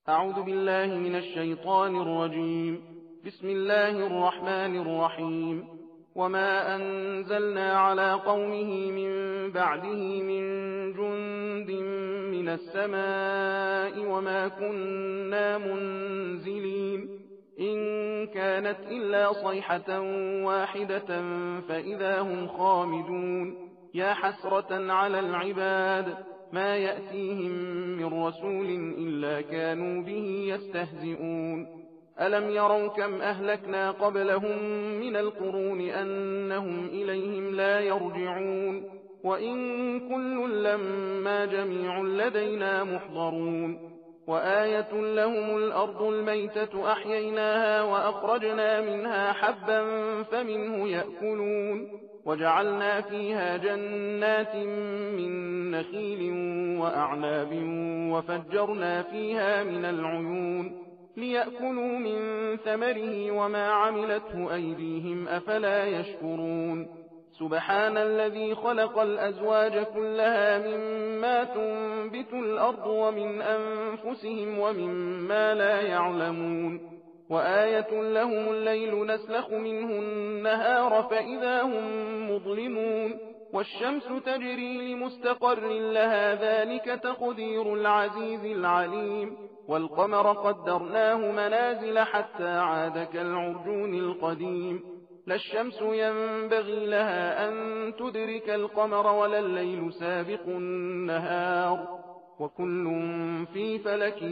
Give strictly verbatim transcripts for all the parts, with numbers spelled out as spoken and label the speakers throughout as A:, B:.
A: أعوذ بالله من الشيطان الرجيم. بسم الله الرحمن الرحيم. وما أنزلنا على قومه من بعده من جند من السماء وما كنا منزلين إن كانت إلا صيحة واحدة فإذا هم خامدون. يا حسرة على العباد ما يأتيهم من رسول إلا كانوا به يستهزئون. ألم يروا كم أهلكنا قبلهم من القرون أنهم إليهم لا يرجعون وإن كل لما جميع لدينا محضرون. وآية لهم الأرض الميتة أحييناها وأخرجنا منها حبا فمنه يأكلون وجعلنا فيها جنات من نخيل وأعناب وفجرنا فيها من العيون ليأكلوا من ثمره وما عملته أيديهم أفلا يشكرون. سبحان الذي خلق الأزواج كلها مما تنبت الأرض ومن أنفسهم ومما لا يعلمون. وآية لهم الليل نسلخ منه النهار فإذا هم مظلمون. والشمس تجري لمستقر لها ذلك تقدير العزيز العليم. والقمر قدرناه منازل حتى عاد كالعرجون القديم. لا الشمس ينبغي لها أن تدرك القمر ولا الليل سابق النهار وكل في فلك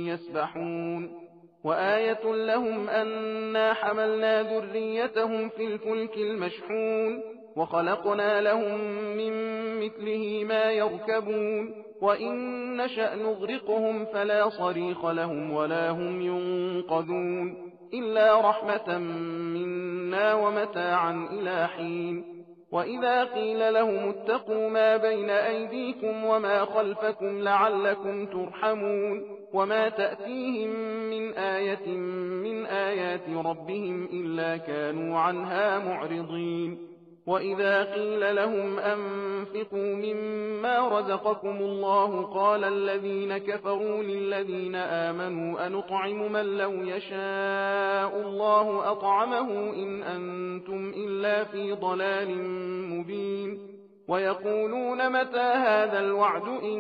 A: يسبحون. وآية لهم أنا حملنا ذريتهم في الفلك المشحون وخلقنا لهم من مثله ما يركبون وإن نشأ نغرقهم فلا صريخ لهم ولا هم ينقذون إلا رحمة منا ومتاعا إلى حين. وإذا قيل لهم اتقوا ما بين أيديكم وما خلفكم لعلكم ترحمون وما تأتيهم من آية من آيات ربهم إلا كانوا عنها معرضين. وإذا قيل لهم أنفقوا مما رزقكم الله قال الذين كفروا للذين آمنوا أنطعم من لو يشاء الله أطعمه إن أنتم إلا في ضلال مبين. ويقولون متى هذا الوعد إن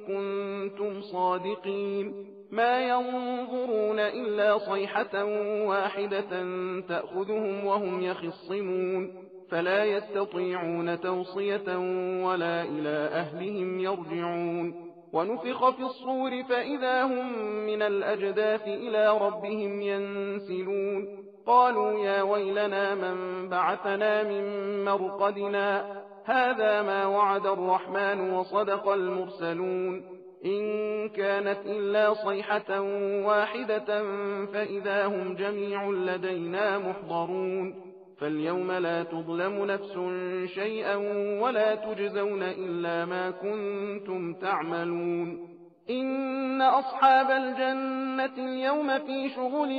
A: كنتم صادقين. ما ينظرون إلا صيحة واحدة تأخذهم وهم يخصمون فلا يستطيعون توصية ولا إلى أهلهم يرجعون. ونفخ في الصور فإذا هم من الأجداث إلى ربهم ينسلون. قالوا يا ويلنا من بعثنا من مرقدنا هذا ما وعد الرحمن وصدق المرسلون. إن كانت إلا صيحة واحدة فإذا هم جميع لدينا محضرون. فاليوم لا تظلم نفس شيئا ولا تجزون إلا ما كنتم تعملون. إن أصحاب الجنة اليوم في شغل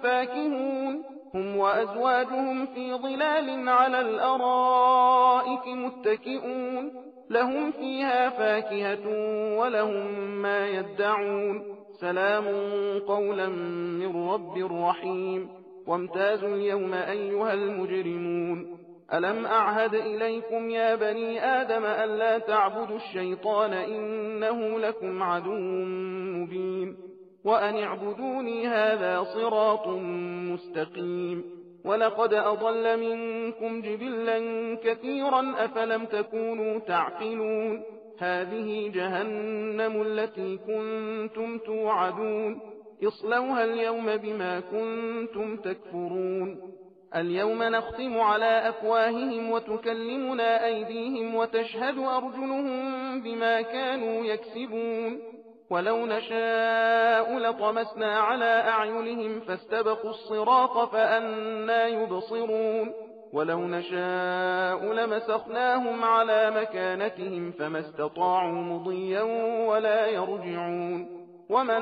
A: فاكهون هم وأزواجهم في ظلال على الأرائك متكئون لهم فيها فاكهة ولهم ما يدعون سلام قولا من رب رحيم. وامتازوا اليوم أيها المجرمون. ألم أعهد إليكم يا بني آدم ألا تعبدوا الشيطان إنه لكم عدو مبين. وأن اعبدوني هذا صراط مستقيم. ولقد أضل منكم جبلا كثيرا أفلم تكونوا تعقلون. هذه جهنم التي كنتم توعدون اصلوها اليوم بما كنتم تكفرون. اليوم نختم على أفواههم وتكلمنا أيديهم وتشهد أرجلهم بما كانوا يكسبون. ولو نشاء لطمسنا على أعينهم فاستبقوا الصراط فأنى يبصرون. ولو نشاء لمسخناهم على مكانتهم فما استطاعوا مضيا ولا يرجعون. ومن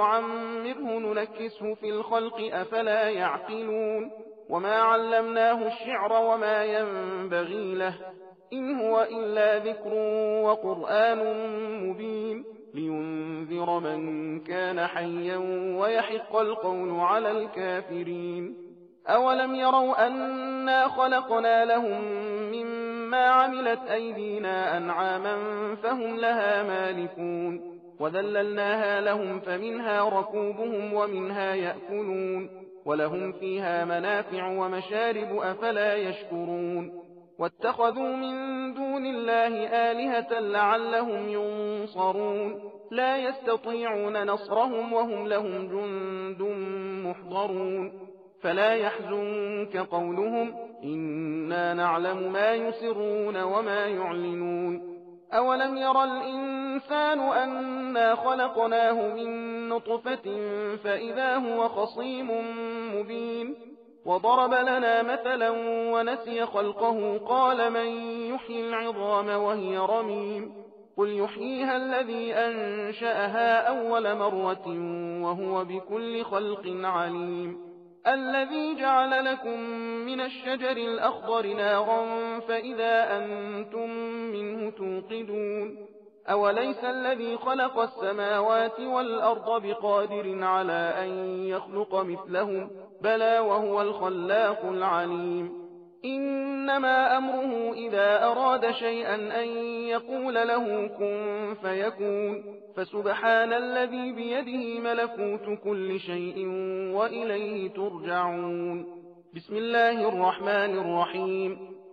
A: نعمره ننكسه في الخلق أفلا يعقلون. وما علمناه الشعر وما ينبغي له إن هو إلا ذكر وقرآن مبين. لينذر من كان حيا ويحق القول على الكافرين. أولم يروا أنا خلقنا لهم مما عملت أيدينا أنعاما فهم لها مالكون وذللناها لهم فمنها ركوبهم ومنها يأكلون ولهم فيها منافع ومشارب أفلا يشكرون. واتخذوا من دون الله آلهة لعلهم ينصرون لا يستطيعون نصرهم وهم لهم جند محضرون. فلا يحزنك قولهم إنا نعلم ما يسرون وما يعلنون. أولم يرى الإنسان أنا خلقناه من نطفة فإذا هو خصيم مبين وضرب لنا مثلا ونسي خلقه قال من يحيي العظام وهي رميم قل يحييها الذي أنشأها أول مرة وهو بكل خلق عليم. الذي جعل لكم من الشجر الأخضر نارا فإذا أنتم منه توقدون أوليس الذي خلق السماوات والأرض بقادر على أن يخلق مثلهم بلى وهو الخلاق العليم. إنما أمره إذا أراد شيئا أن يقول له كن فيكون فسبحان الذي بيده ملكوت كل شيء وإليه ترجعون. بسم الله الرحمن الرحيم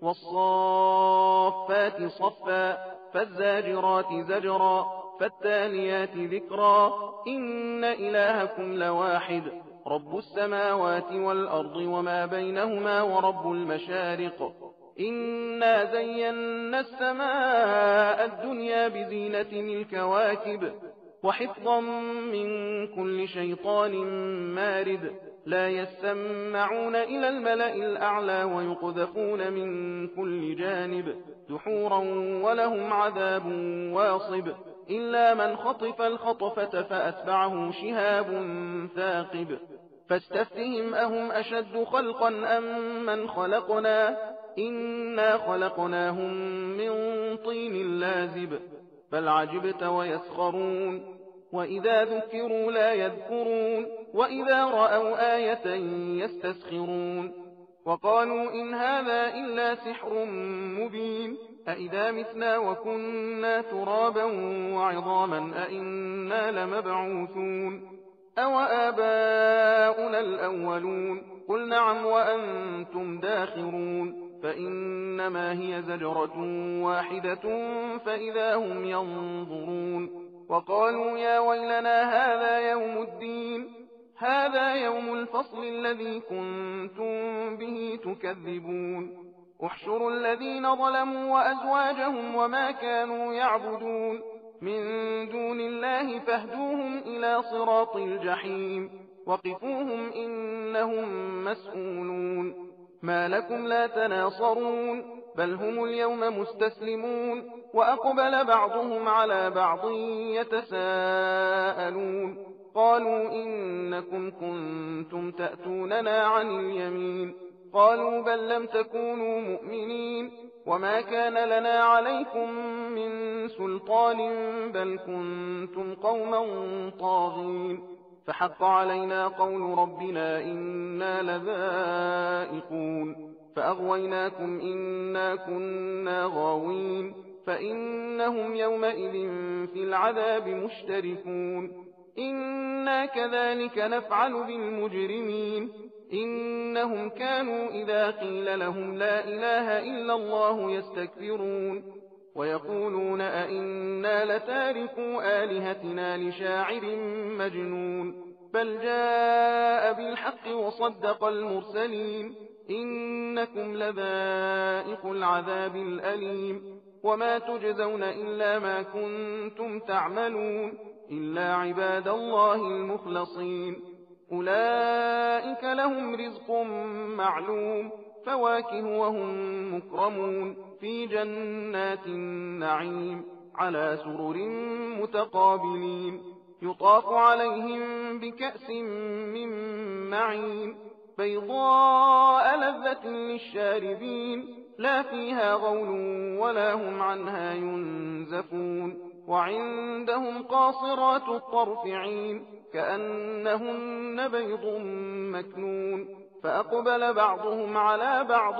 A: والصافات صفا فالزاجرات زجرا فالتاليات ذكرا إن إلهكم لواحد رب السماوات والأرض وما بينهما ورب المشارق. إنا زينا السماء الدنيا بزينة الكواكب وحفظا من كل شيطان مارد لا يسمعون إلى الملأ الأعلى ويقذفون من كل جانب دحورا ولهم عذاب واصب إلا من خطف الخطفة فأتبعه شهاب ثاقب. فاستفتهم أهم أشد خلقا أم من خلقنا إنا خلقناهم من طين لازب بل عجبت ويسخرون وإذا ذكروا لا يذكرون وإذا رأوا آية يستسخرون وقالوا إن هذا إلا سحر مبين أإذا متنا وكنا ترابا وعظاما أإنا لمبعوثون أو آباؤنا الأولون قل نعم وأنتم داخرون فإنما هي زجرة واحدة فإذا هم ينظرون. وقالوا يا ويلنا هذا يوم الدين هذا يوم الفصل الذي كنتم به تكذبون. احشروا الذين ظلموا وأزواجهم وما كانوا يعبدون من دون الله فاهدوهم إلى صراط الجحيم وقفوهم إنهم مسؤولون. ما لكم لا تناصرون بل هم اليوم مستسلمون وأقبل بعضهم على بعض يتساءلون قالوا إنكم كنتم تأتوننا عن اليمين قالوا بل لم تكونوا مؤمنين وما كان لنا عليكم من سلطان بل كنتم قوما طاغين فحق علينا قول ربنا إنا لذائقون فأغويناكم إنا كنا غاوين فإنهم يومئذ في العذاب مشتركون. إنا كذلك نفعل بالمجرمين إنهم كانوا إذا قيل لهم لا إله إلا الله يستكبرون ويقولون أئنا لتاركوا آلهتنا لشاعر مجنون بل جاء بالحق وصدق المرسلين إنكم لذائق العذاب الأليم وما تجزون إلا ما كنتم تعملون إلا عباد الله المخلصين أولئك لهم رزق معلوم فواكه وهم مكرمون في جنات النعيم على سرر متقابلين يطاف عليهم بكأس من معين بيضاء لذة للشاربين لا فيها غول ولا هم عنها ينزفون وعندهم قاصرات الطرف عين كأنهن بيض مكنون فأقبل بعضهم على بعض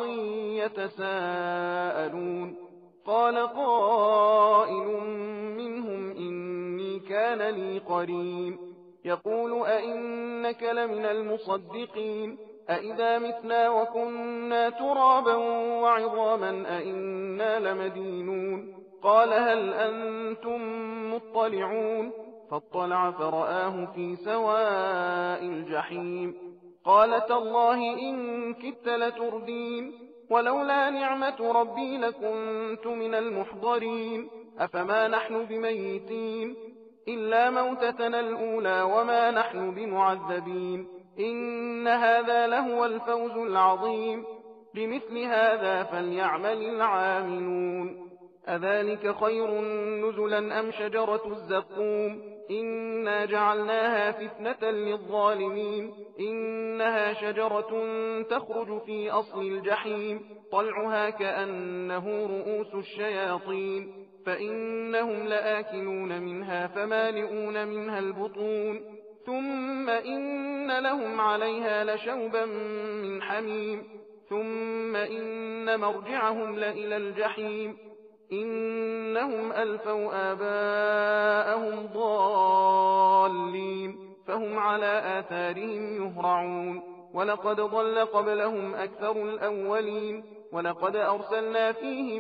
A: يتساءلون قال قائل منهم إني كان لي قرين يقول أئنك لمن المصدقين أئذا متنا وكنا ترابا وعظاما أئنا لمدينون قال هل أنتم مطلعون فاطلع فرآه في سواء الجحيم قال تالله إن كدت لتردين ولولا نعمة ربي لكنت من المحضرين أفما نحن بميتين إلا موتتنا الأولى وما نحن بمعذبين إن هذا لهو الفوز العظيم بمثل هذا فليعمل العاملون أذلك خير نزلا أم شجرة الزقوم إنا جعلناها فتنة للظالمين إنها شجرة تخرج في أصل الجحيم طلعها كأنه رؤوس الشياطين فإنهم لآكلون منها فمالئون منها البطون ثم إن لهم عليها لشوبا من حميم ثم إن مرجعهم لإلى الجحيم إنهم ألفوا آباءهم ضالين فهم على آثارهم يهرعون ولقد ضل قبلهم أكثر الأولين ولقد أرسلنا فيهم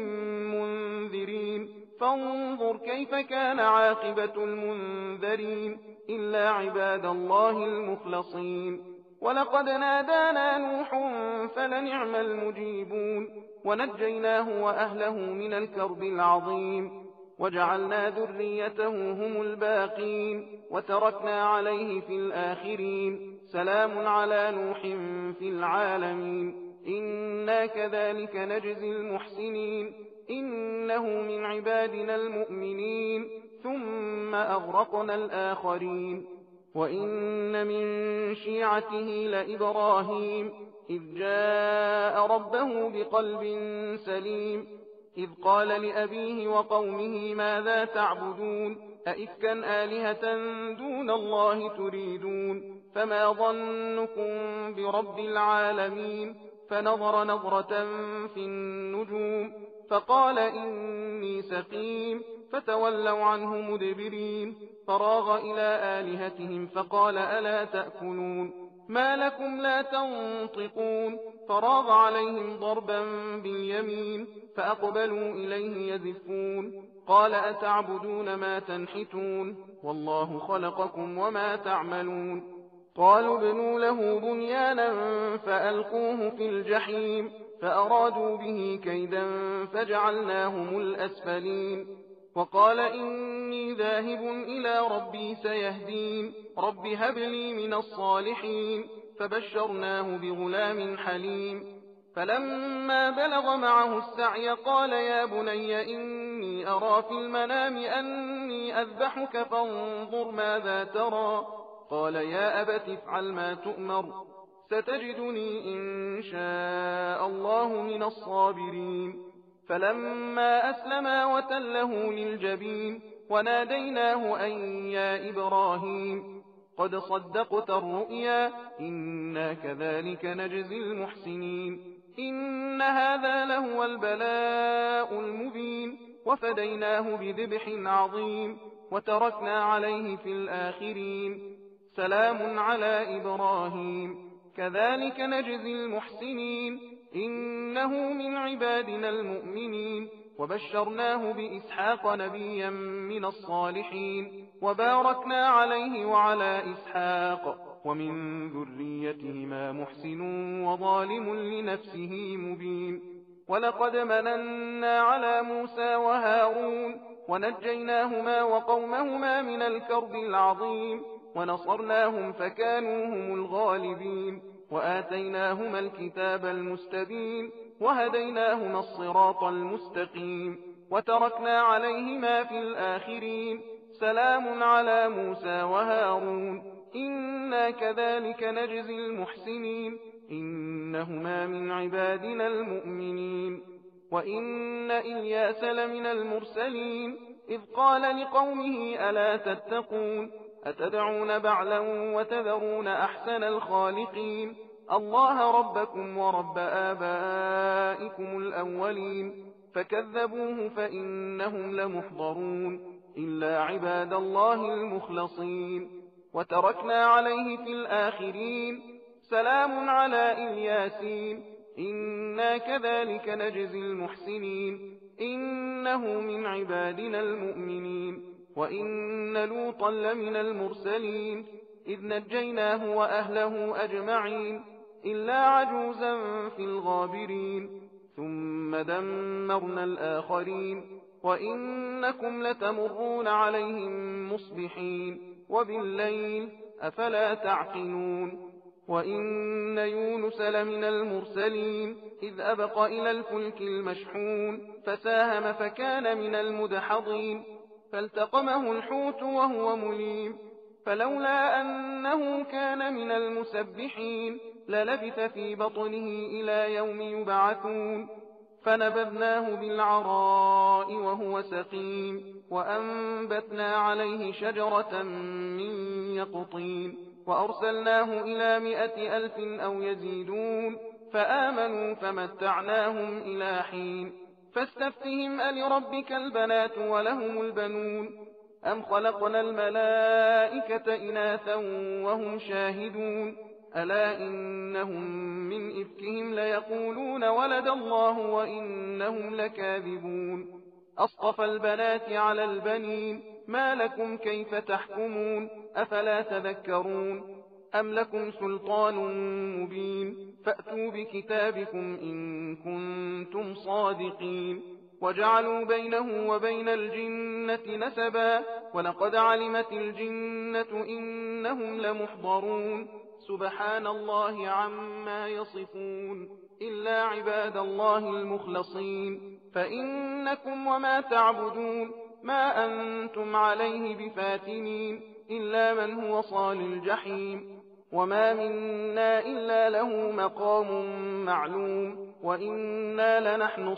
A: منذرين فانظر كيف كان عاقبة المنذرين إلا عباد الله المخلصين ولقد نادانا نوح فلنعم المجيبون ونجيناه وأهله من الكرب العظيم وجعلنا ذريته هم الباقين وتركنا عليه في الآخرين سلام على نوح في العالمين إنا كذلك نجزي المحسنين إنه من عبادنا المؤمنين ثم أغرقنا الآخرين وإن من شيعته لإبراهيم إذ جاء ربه بقلب سليم إذ قال لأبيه وقومه ماذا تعبدون أئفكا آلهة دون الله تريدون فما ظنكم برب العالمين فنظر نظرة في النجوم فقال إني سقيم فتولوا عنه مدبرين فراغ إلى آلهتهم فقال ألا تأكلون ما لكم لا تنطقون فراغ عليهم ضربا باليمين فأقبلوا إليه يزفون قال أتعبدون ما تنحتون والله خلقكم وما تعملون قالوا ابنوا له بنيانا فألقوه في الجحيم فأرادوا به كيدا فجعلناهم الأسفلين وقال إني ذاهب إلى ربي سيهدين رب هب لي من الصالحين فبشرناه بغلام حليم فلما بلغ معه السعي قال يا بني إني أرى في المنام أني أذبحك فانظر ماذا ترى قال يا أبت افعل ما تؤمر ستجدني إن شاء الله من الصابرين فلما أسلما وتله للجبين وناديناه أن يا إبراهيم قد صدقت الرؤيا إنا كذلك نجزي المحسنين إن هذا لهو البلاء المبين وفديناه بذبح عظيم وتركنا عليه في الآخرين سلام على إبراهيم كذلك نجزي المحسنين إنه من عبادنا المؤمنين وبشرناه بإسحاق نبيا من الصالحين وباركنا عليه وعلى إسحاق ومن ذريتهما محسن وظالم لنفسه مبين ولقد مننا على موسى وهارون ونجيناهما وقومهما من الكرب العظيم ونصرناهم فكانوا هم الغالبين وآتيناهما الكتاب المستبين وهديناهما الصراط المستقيم وتركنا عليهما في الآخرين سلام على موسى وهارون إنا كذلك نجزي المحسنين إنهما من عبادنا المؤمنين وإن إلياس لمن المرسلين إذ قال لقومه ألا تتقون أتدعون بعلا وتذرون أحسن الخالقين الله ربكم ورب آبائكم الأولين فكذبوه فإنهم لمحضرون إلا عباد الله المخلصين وتركنا عليه في الآخرين سلام على إلياسين إنا كذلك نجزي المحسنين إنه من عبادنا المؤمنين وإن لوطا لمن المرسلين إذ نجيناه وأهله أجمعين إلا عجوزا في الغابرين ثم دمرنا الآخرين وإنكم لتمرون عليهم مصبحين وبالليل أفلا تعقلون وإن يونس لمن المرسلين إذ أبق إلى الفلك المشحون فساهم فكان من المدحضين فالتقمه الحوت وهو مليم فلولا أنه كان من المسبحين للبث في بطنه إلى يوم يبعثون فنبذناه بالعراء وهو سقيم وأنبتنا عليه شجرة من يقطين وأرسلناه إلى مائة ألف أو يزيدون فآمنوا فمتعناهم إلى حين فاستفتهم ألربك البنات ولهم البنون أم خلقنا الملائكة إناثا وهم شاهدون ألا إنهم من إفكهم ليقولون ولد الله وإنهم لكاذبون أصطفى البنات على البنين ما لكم كيف تحكمون أفلا تذكرون أم لكم سلطان مبين فأتوا بكتابكم إن كنتم صادقين وجعلوا بينه وبين الجنة نسبا ولقد علمت الجنة إنهم لمحضرون سبحان الله عما يصفون إلا عباد الله المخلصين فإنكم وما تعبدون ما أنتم عليه بفاتنين إلا من هو صال الجحيم وما منا إلا له مقام معلوم وإنا لنحن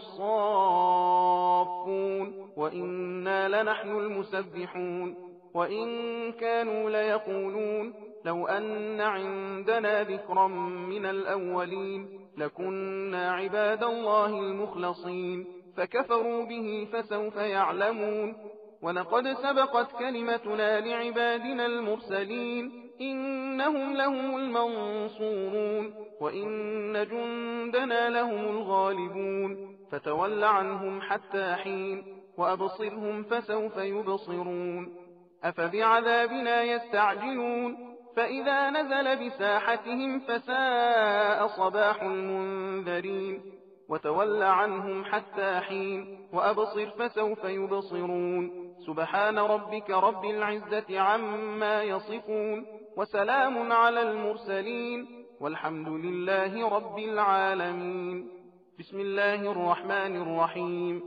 A: الصافون وإنا لنحن المسبحون وإن كانوا ليقولون لو أن عندنا ذكرا من الأولين لكنا عباد الله المخلصين فكفروا به فسوف يعلمون ولقد سبقت كلمتنا لعبادنا المرسلين إنهم لهم المنصورون وإن جندنا لهم الغالبون فتول عنهم حتى حين وأبصرهم فسوف يبصرون أفبعذابنا يستعجلون فإذا نزل بساحتهم فساء صباح المنذرين وتول عنهم حتى حين وأبصر فسوف يبصرون سبحان ربك رب العزة عما يصفون وسلام على المرسلين والحمد لله رب العالمين بسم الله الرحمن الرحيم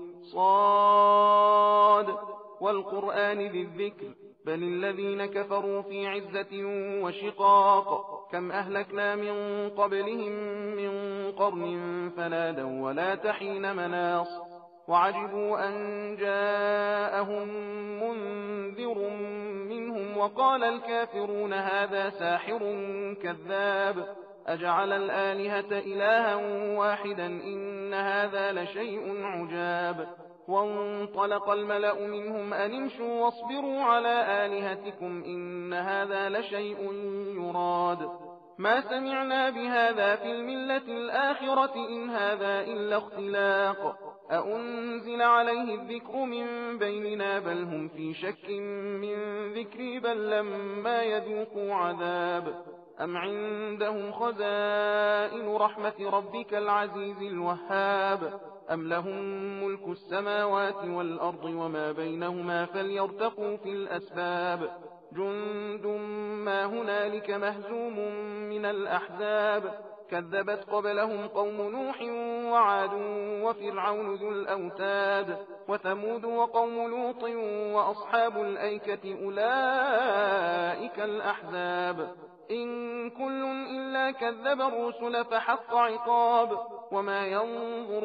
A: صاد والقرآن ذي الذكر بل الذين كفروا في عزة وشقاق كم أهلكنا من قبلهم من قرن فنادوا ولا تحين مناص وعجبوا أن جاءهم منذر منهم وقال الكافرون هذا ساحر كذاب أجعل الآلهة إلها واحدا إن هذا لشيء عجاب وانطلق الملأ منهم أن امشوا واصبروا على آلهتكم إن هذا لشيء يراد ما سمعنا بهذا في الملة الآخرة إن هذا إلا اختلاق أأنزل عليه الذكر من بيننا بل هم في شك من ذكري بل لما يذوقوا عذاب أم عندهم خزائن رحمة ربك العزيز الوهاب أم لهم ملك السماوات والأرض وما بينهما فليرتقوا في الأسباب جند ما هنالك مهزوم من الأحزاب كذبت قبلهم قوم نوح وعاد وفرعون ذو الأوتاد وثمود وقوم لوط وأصحاب الأيكة أولئك الأحزاب إن كل إلا كذب الرسل فحق عقاب وما ينظر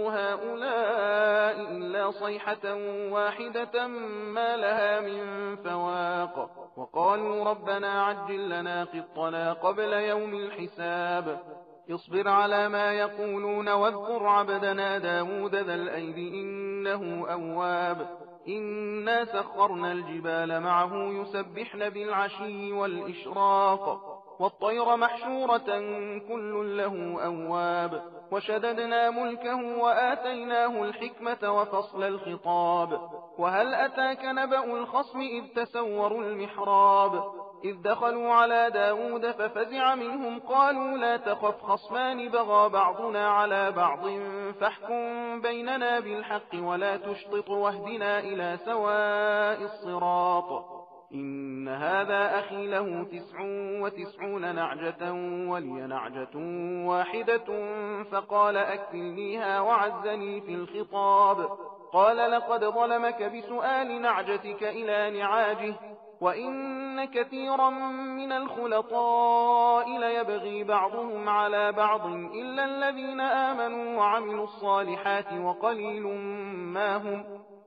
A: هؤلاء إلا صيحة واحدة ما لها من فواق وقالوا ربنا عجل لنا قطنا قبل يوم الحساب اصبر على ما يقولون واذكر عبدنا داود ذا الأيد إنه أواب إنا سخرنا الجبال معه يسبحن بالعشي والإشراق والطير محشورة كل له أواب وشددنا ملكه وآتيناه الحكمة وفصل الخطاب وهل أتاك نبأ الخصم إذ تسوروا المحراب إذ دخلوا على داود ففزع منهم قالوا لا تخف خصمان بغى بعضنا على بعض فاحكم بيننا بالحق ولا تشطط واهدنا إلى سواء الصراط إن هذا أخي له تسع وتسعون نعجة ولي نعجة واحدة فقال أكفلنيها وعزني في الخطاب قال لقد ظلمك بسؤال نعجتك إلى نعاجه وإن كثيرا من الخلطاء ليبغي بعضهم على بعض إلا الذين آمنوا وعملوا الصالحات وقليل ما هم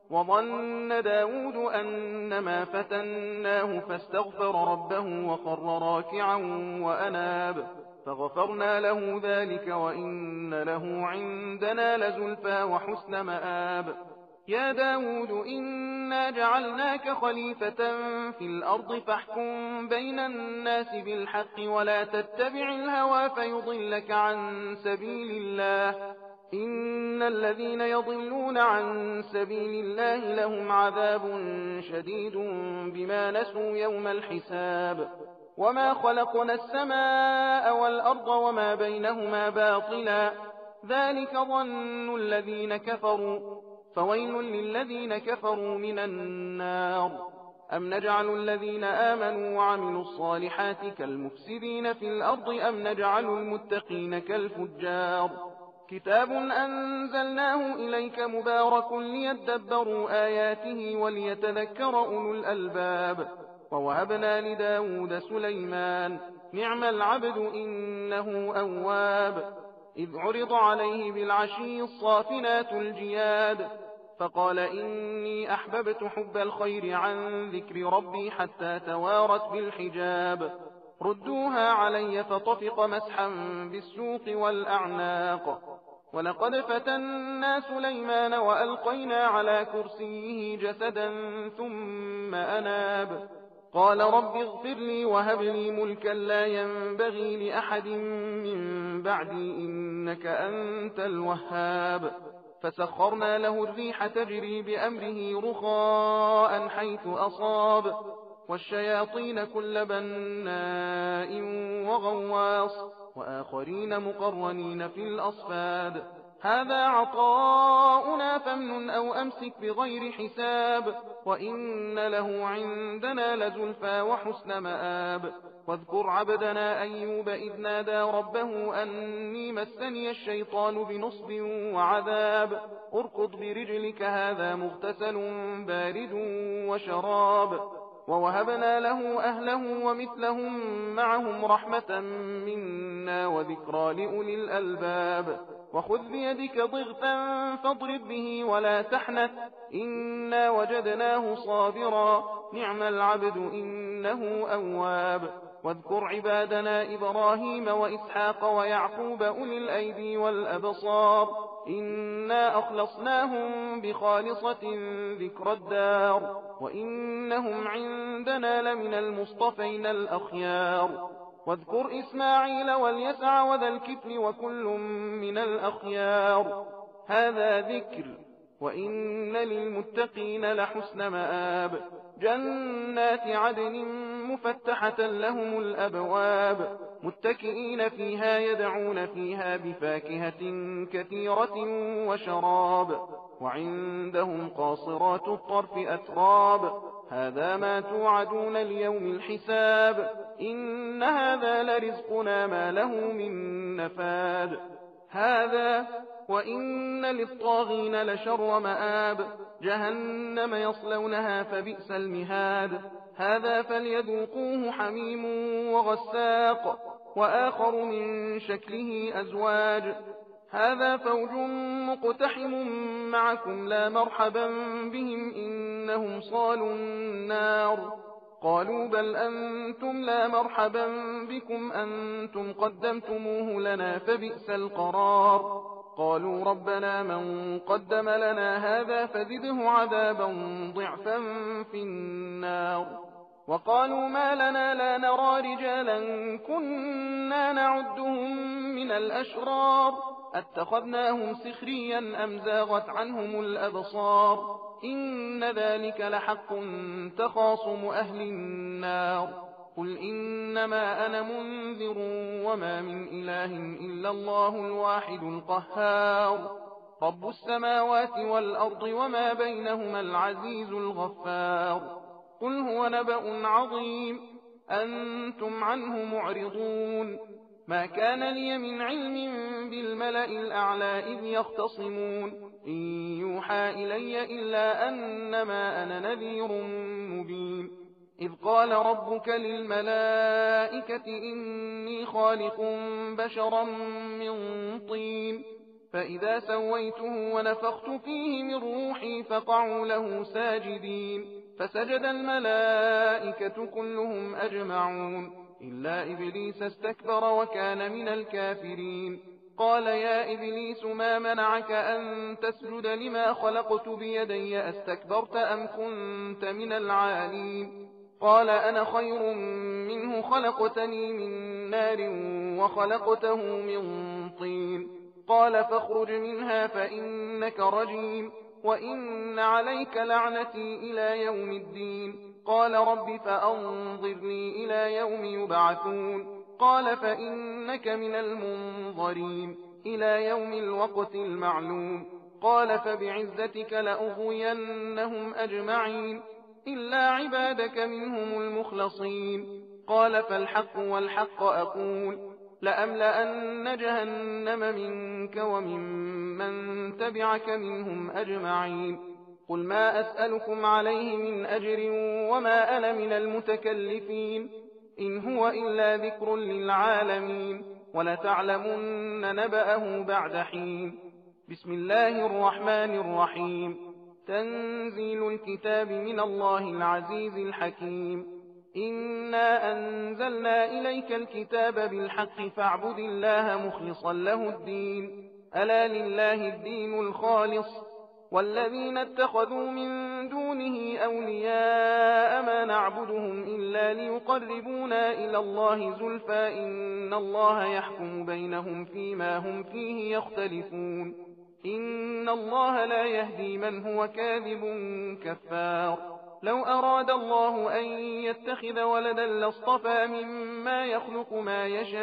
A: وظن داود أنما فتناه فاستغفر ربه وخر راكعا وأناب فغفرنا له ذلك وإن له عندنا لزلفى وحسن مآب يا داود إنا جعلناك خليفة في الأرض فاحكم بين الناس بالحق ولا تتبع الهوى فيضلك عن سبيل الله إن الذين يضلون عن سبيل الله لهم عذاب شديد بما نسوا يوم الحساب وما خلقنا السماء والأرض وما بينهما باطلا ذلك ظن الذين كفروا فويل للذين كفروا من النار أم نجعل الذين آمنوا وعملوا الصالحات كالمفسدين في الأرض أم نجعل المتقين كالفجار كتاب أنزلناه إليك مبارك ليدبروا آياته وليتذكر أولو الألباب ووهبنا لداود سليمان نعم العبد إنه أواب إذ عرض عليه بالعشي الصافنات الجياد فقال إني أحببت حب الخير عن ذكر ربي حتى توارت بالحجاب ردوها علي فطفق مسحا بالسوق والأعناق ولقد فتنا سليمان وألقينا على كرسيه جسدا ثم أناب قال رب اغفر لي وهب لي ملكا لا ينبغي لأحد من بعدي إنك أنت الوهاب فسخرنا له الريح تجري بأمره رخاء حيث أصاب والشياطين كل بناء وغواص وآخرين مقرنين في الأصفاد هذا عطاؤنا فامنن أو أمسك بغير حساب وإن له عندنا لزلفى وحسن مآب واذكر عبدنا أيوب إذ نادى ربه أني مسني الشيطان بنصب وعذاب اركض برجلك هذا مغتسل بارد وشراب ووهبنا له أهله ومثلهم معهم رحمة منا وذكرى لأولي الألباب وخذ بيدك ضغثا فاضرب به ولا تحنث إنا وجدناه صابرا نعم العبد إنه أواب واذكر عبادنا إبراهيم وإسحاق ويعقوب أولي الأيدي والأبصار إنا أخلصناهم بخالصة ذكر الدار وإنهم عندنا لمن المصطفين الأخيار واذكر إسماعيل واليسع وذا الكفل وكل من الأخيار هذا ذكر وإن للمتقين لحسن مآب جنات عدن مفتحة لهم الأبواب متكئين فيها يدعون فيها بفاكهة كثيرة وشراب وعندهم قاصرات الطرف أتراب هذا ما توعدون ليوم الحساب إن هذا لرزقنا ما له من نفاد هذا وإن للطاغين لشر مآب جهنم يصلونها فبئس المهاد هذا فليذوقوه حميم وغساق وآخر من شكله أزواج هذا فوج مقتحم معكم لا مرحبا بهم إنهم صالوا النار قالوا بل أنتم لا مرحبا بكم أنتم قدمتموه لنا فبئس القرار قالوا ربنا من قدم لنا هذا فزده عذابا ضعفا في النار وقالوا ما لنا لا نرى رجالا كنا نعدهم من الأشرار اتخذناهم سخريا أم زاغت عنهم الأبصار إن ذلك لحق تخاصم أهل النار قل إنما أنا منذر وما من إله إلا الله الواحد القهار رب السماوات والأرض وما بينهما العزيز الغفار قل هو نبأ عظيم أنتم عنه معرضون ما كان لي من علم بالملأ الأعلى إذ يختصمون إن يوحى إلي إلا أنما أنا نذير مبين إذ قال ربك للملائكة إني خالق بشرا من طين فإذا سويته ونفخت فيه من روحي فقعوا له ساجدين فسجد الملائكة كلهم أجمعون إلا إبليس استكبر وكان من الكافرين قال يا إبليس ما منعك أن تسجد لما خلقت بيدي أستكبرت أم كنت من العالين قال أنا خير منه خلقتني من نار وخلقته من طين قال فاخرج منها فإنك رجيم وإن عليك لعنتي إلى يوم الدين قال رب فأنظرني إلى يوم يبعثون قال فإنك من المنظرين إلى يوم الوقت المعلوم قال فبعزتك لأغوينهم أجمعين إلا عبادك منهم المخلصين قال فالحق والحق أقول لأملأن جهنم منك ومن من تبعك منهم أجمعين قل ما أسألكم عليه من أجر وما أنا من المتكلفين إن هو إلا ذكر للعالمين ولتعلمن نبأه بعد حين بسم الله الرحمن الرحيم تنزيل الكتاب من الله العزيز الحكيم إنا أنزلنا إليك الكتاب بالحق فاعبد الله مخلصا له الدين ألا لله الدين الخالص والذين اتخذوا من دونه أولياء ما نعبدهم إلا ليقربونا إلى الله زلفى إن الله يحكم بينهم فيما هم فيه يختلفون إن الله لا يهدي من هو كاذب كفار لو أراد الله أن يتخذ ولدا لاصطفى مما يخلق ما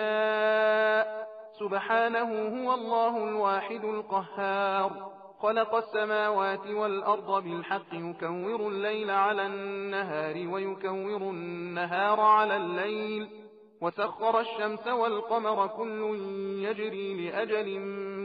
A: يشاء سبحانه هو الله الواحد القهار خلق السماوات والأرض بالحق يكور الليل على النهار ويكور النهار على الليل وسخر الشمس والقمر كل يجري لأجل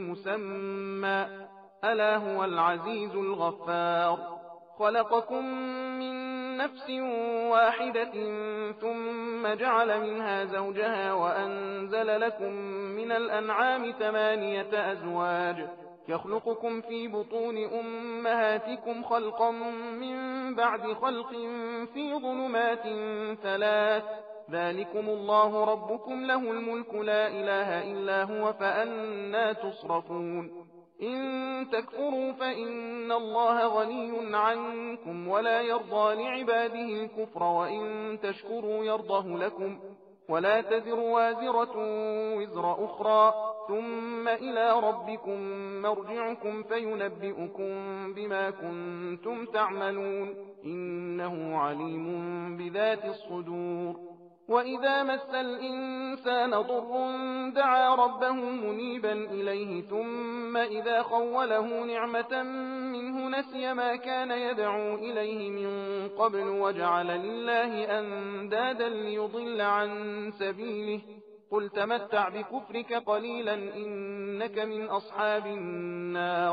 A: مسمى ألا هو العزيز الغفار خلقكم من نفس واحدة ثم جعل منها زوجها وأنزل لكم من الأنعام ثمانية أزواج يخلقكم في بطون أمهاتكم خلقا من بعد خلق في ظلمات ثلاث ذلكم الله ربكم له الملك لا إله إلا هو فأنى تصرفون إن تكفروا فإن الله غني عنكم ولا يرضى لعباده الكفر وإن تشكروا يرضه لكم ولا تزر وازرة وزر أخرى ثم إلى ربكم مرجعكم فينبئكم بما كنتم تعملون إنه عليم بذات الصدور وإذا مس الإنسان ضر دعا ربه منيبا إليه ثم إذا خوله نعمة منه نسي ما كان يدعو إليه من قبل وجعل لله أندادا ليضل عن سبيله قل تمتع بكفرك قليلا إنك من أصحاب النار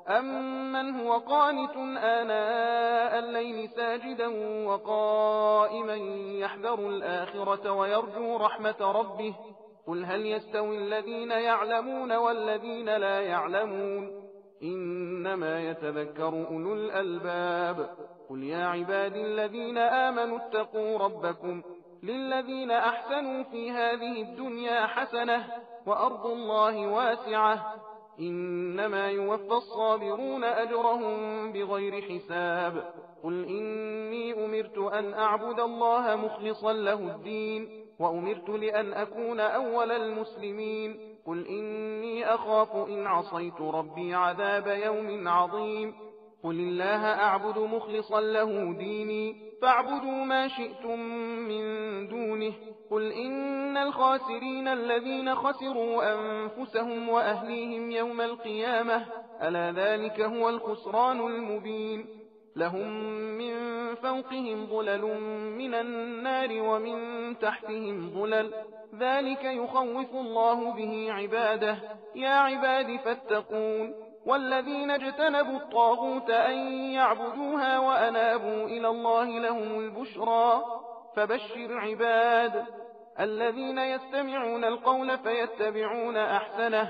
A: أمن هو قانت آناء الليل ساجدا وقائما يحذر الآخرة ويرجو رحمة ربه قل هل يستوي الذين يعلمون والذين لا يعلمون إنما يتذكر أولو الألباب قل يا عبادي الذين آمنوا اتقوا ربكم للذين أحسنوا في هذه الدنيا حسنة وأرض الله واسعة إنما يوفى الصابرون أجرهم بغير حساب قل إني أمرت أن أعبد الله مخلصا له الدين وأمرت لأن أكون أول المسلمين قل إني أخاف إن عصيت ربي عذاب يوم عظيم قل الله أعبد مخلصا له ديني فاعبدوا ما شئتم من دونه قل إن الخاسرين الذين خسروا أنفسهم وأهليهم يوم القيامة ألا ذلك هو الخسران المبين لهم من فوقهم ظلل من النار ومن تحتهم ظلل ذلك يخوف الله به عباده يا عباد فاتقون والذين اجتنبوا الطاغوت أن يعبدوها وأنابوا إلى الله لهم البشرى فبشر عباد الذين يستمعون القول فيتبعون أحسنه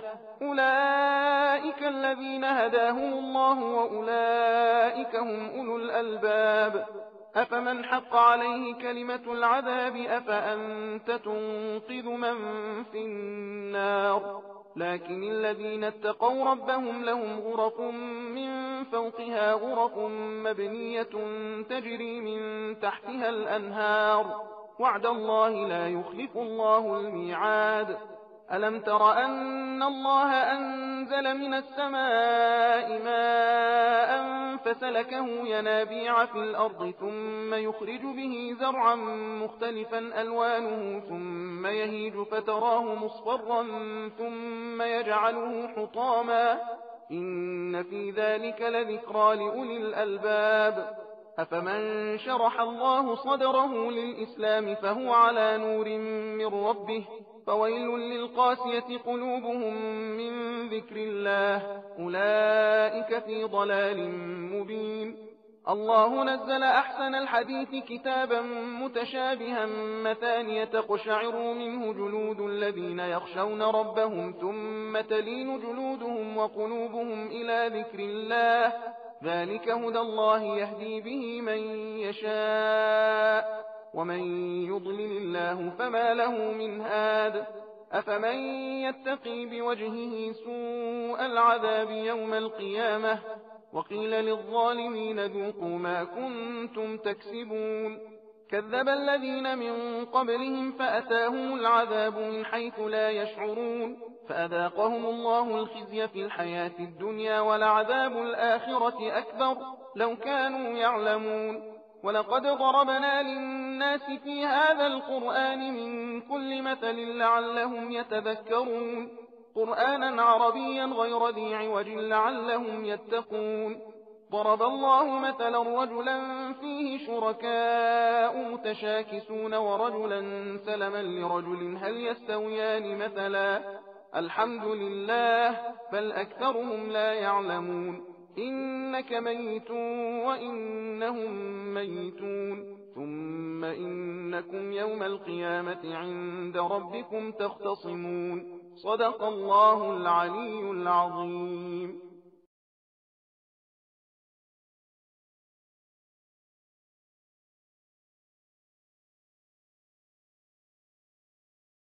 A: أولئك الذين هداهم الله وأولئك هم أولو الألباب أفمن حق عليه كلمة العذاب أفأنت تنقذ من في النار لكن الذين اتقوا ربهم لهم غرف من فوقها غرف مبنية تجري من تحتها الأنهار وعد الله لا يخلف الله الميعاد ألم تر أن الله أنزل من السماء ماء فسلكه ينابيع في الأرض ثم يخرج به زرعا مختلفا ألوانه ثم يهيج فتراه مصفرا ثم يجعله حطاما إن في ذلك لذكرى لأولي الألباب أفمن شرح الله صدره للإسلام فهو على نور من ربه فويل للقاسية قلوبهم من ذكر الله أولئك في ضلال مبين الله نزل أحسن الحديث كتابا متشابها مثانية تقشعر منه جلود الذين يخشون ربهم ثم تلين جلودهم وقلوبهم إلى ذكر الله ذلك هدى الله يهدي به من يشاء ومن يضلل الله فما له من هاد أفمن يتقي بوجهه سوء العذاب يوم القيامة وقيل للظالمين ذوقوا ما كنتم تكسبون كذب الذين من قبلهم فأتاهم العذاب من حيث لا يشعرون فأذاقهم الله الخزي في الحياة الدنيا ولعذاب الآخرة أكبر لو كانوا يعلمون ولقد ضربنا للناس في هذا القرآن من كل مثل لعلهم يتذكرون قرآنا عربيا غير ذي عوج لعلهم يتقون ضرب الله مثلا رجلا فيه شركاء متشاكسون ورجلا سلما لرجل هل يستويان مثلا الحمد لله بل أكثرهم لا يعلمون إنك ميت وإنهم ميتون ثم إنكم يوم القيامة عند ربكم تختصمون صدق الله العلي العظيم.